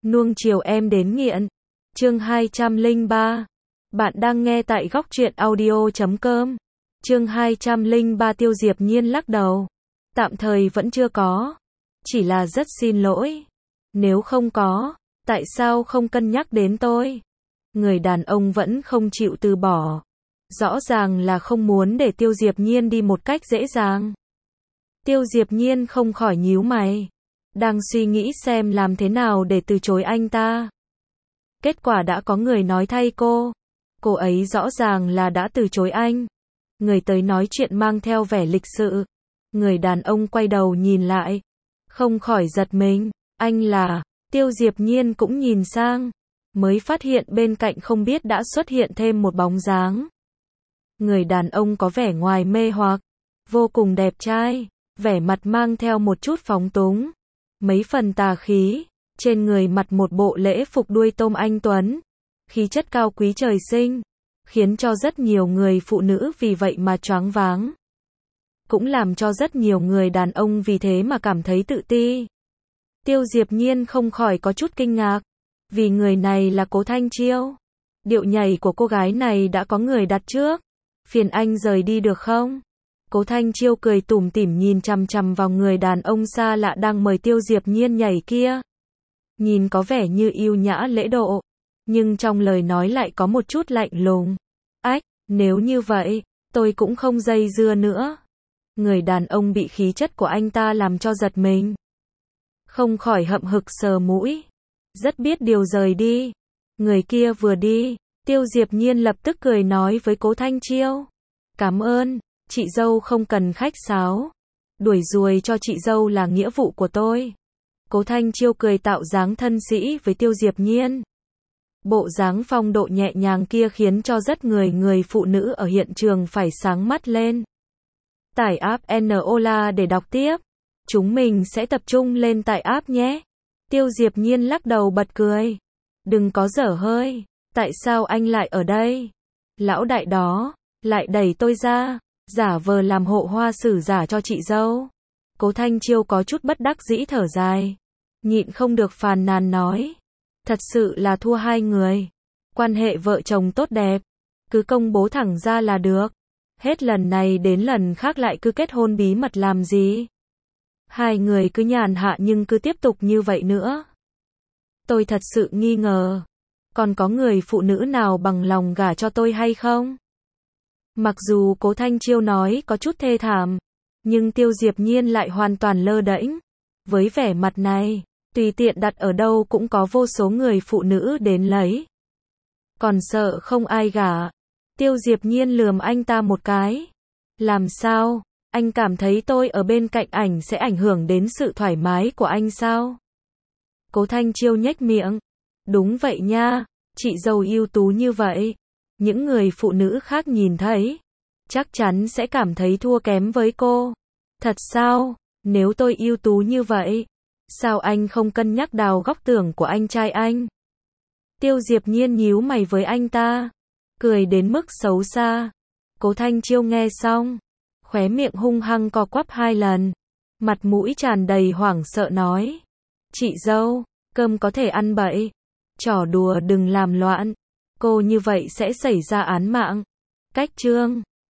Nuông chiều em đến nghiện. Chương 203. Bạn đang nghe tại góc truyện audio.com. Chương 203 Tiêu Diệp Nhiên lắc đầu. Tạm thời vẫn chưa có. Chỉ là rất xin lỗi. Nếu không có, tại sao không cân nhắc đến tôi? Người đàn ông vẫn không chịu từ bỏ. Rõ ràng là không muốn để Tiêu Diệp Nhiên đi một cách dễ dàng. Tiêu Diệp Nhiên không khỏi nhíu mày. Đang suy nghĩ xem làm thế nào để từ chối anh ta. Kết quả đã có người nói thay cô. Cô ấy rõ ràng là đã từ chối anh. Người tới nói chuyện mang theo vẻ lịch sự. Người đàn ông quay đầu nhìn lại. Không khỏi giật mình. Anh là... Tiêu Diệp Nhiên cũng nhìn sang. Mới phát hiện bên cạnh không biết đã xuất hiện thêm một bóng dáng. Người đàn ông có vẻ ngoài mê hoặc. Vô cùng đẹp trai. Vẻ mặt mang theo một chút phóng túng. Mấy phần tà khí. Trên người mặc một bộ lễ phục đuôi tôm anh tuấn. Khí chất cao quý trời sinh. Khiến cho rất nhiều người phụ nữ vì vậy mà choáng váng. Cũng làm cho rất nhiều người đàn ông vì thế mà cảm thấy tự ti. Tiêu Diệp Nhiên không khỏi có chút kinh ngạc. Vì người này là Cố Thanh Chiêu. Điệu nhảy của cô gái này đã có người đặt trước. Phiền anh rời đi được không? Cố Thanh Chiêu cười tủm tỉm nhìn chằm chằm vào người đàn ông xa lạ đang mời Tiêu Diệp Nhiên nhảy kia. Nhìn có vẻ như yêu nhã lễ độ. Nhưng trong lời nói lại có một chút lạnh lùng. Ách, nếu như vậy, tôi cũng không dây dưa nữa. Người đàn ông bị khí chất của anh ta làm cho giật mình. Không khỏi hậm hực sờ mũi. Rất biết điều rời đi. Người kia vừa đi, Tiêu Diệp Nhiên lập tức cười nói với Cố Thanh Chiêu. Cảm ơn, chị dâu không cần khách sáo. Đuổi ruồi cho chị dâu là nghĩa vụ của tôi. Cố Thanh Chiêu cười tạo dáng thân sĩ với Tiêu Diệp Nhiên. Bộ dáng phong độ nhẹ nhàng kia khiến cho rất người phụ nữ ở hiện trường phải sáng mắt lên. Tải app Nola để đọc tiếp. Chúng mình sẽ tập trung lên tải app nhé. Tiêu Diệp Nhiên lắc đầu bật cười. Đừng có dở hơi. Tại sao anh lại ở đây? Lão đại đó, lại đẩy tôi ra. Giả vờ làm hộ hoa sử giả cho chị dâu. Cố Thanh Chiêu có chút bất đắc dĩ thở dài. Nhịn không được phàn nàn nói. Thật sự là thua hai người. Quan hệ vợ chồng tốt đẹp. Cứ công bố thẳng ra là được. Hết lần này đến lần khác lại cứ kết hôn bí mật làm gì? Hai người cứ nhàn hạ nhưng cứ tiếp tục như vậy nữa. Tôi thật sự nghi ngờ. Còn có người phụ nữ nào bằng lòng gả cho tôi hay không? Mặc dù Cố Thanh Chiêu nói có chút thê thảm. Nhưng Tiêu Diệp Nhiên lại hoàn toàn lơ đễnh. Với vẻ mặt này, tùy tiện đặt ở đâu cũng có vô số người phụ nữ đến lấy. Còn sợ không ai gả. Tiêu Diệp Nhiên lườm anh ta một cái. Làm sao? Anh cảm thấy tôi ở bên cạnh ảnh sẽ ảnh hưởng đến sự thoải mái của anh sao? Cố Thanh Chiêu nhếch miệng. Đúng vậy nha, chị dâu ưu tú như vậy. Những người phụ nữ khác nhìn thấy, chắc chắn sẽ cảm thấy thua kém với cô. Thật sao? Nếu tôi ưu tú như vậy, sao anh không cân nhắc đào góc tưởng của anh trai anh? Tiêu Diệp Nhiên nhíu mày với anh ta, cười đến mức xấu xa. Cố Thanh Chiêu nghe xong, khóe miệng hung hăng co quắp hai lần, mặt mũi tràn đầy hoảng sợ nói. Chị dâu, cơm có thể ăn bậy, trò đùa đừng làm loạn, cô như vậy sẽ xảy ra án mạng. Cách chương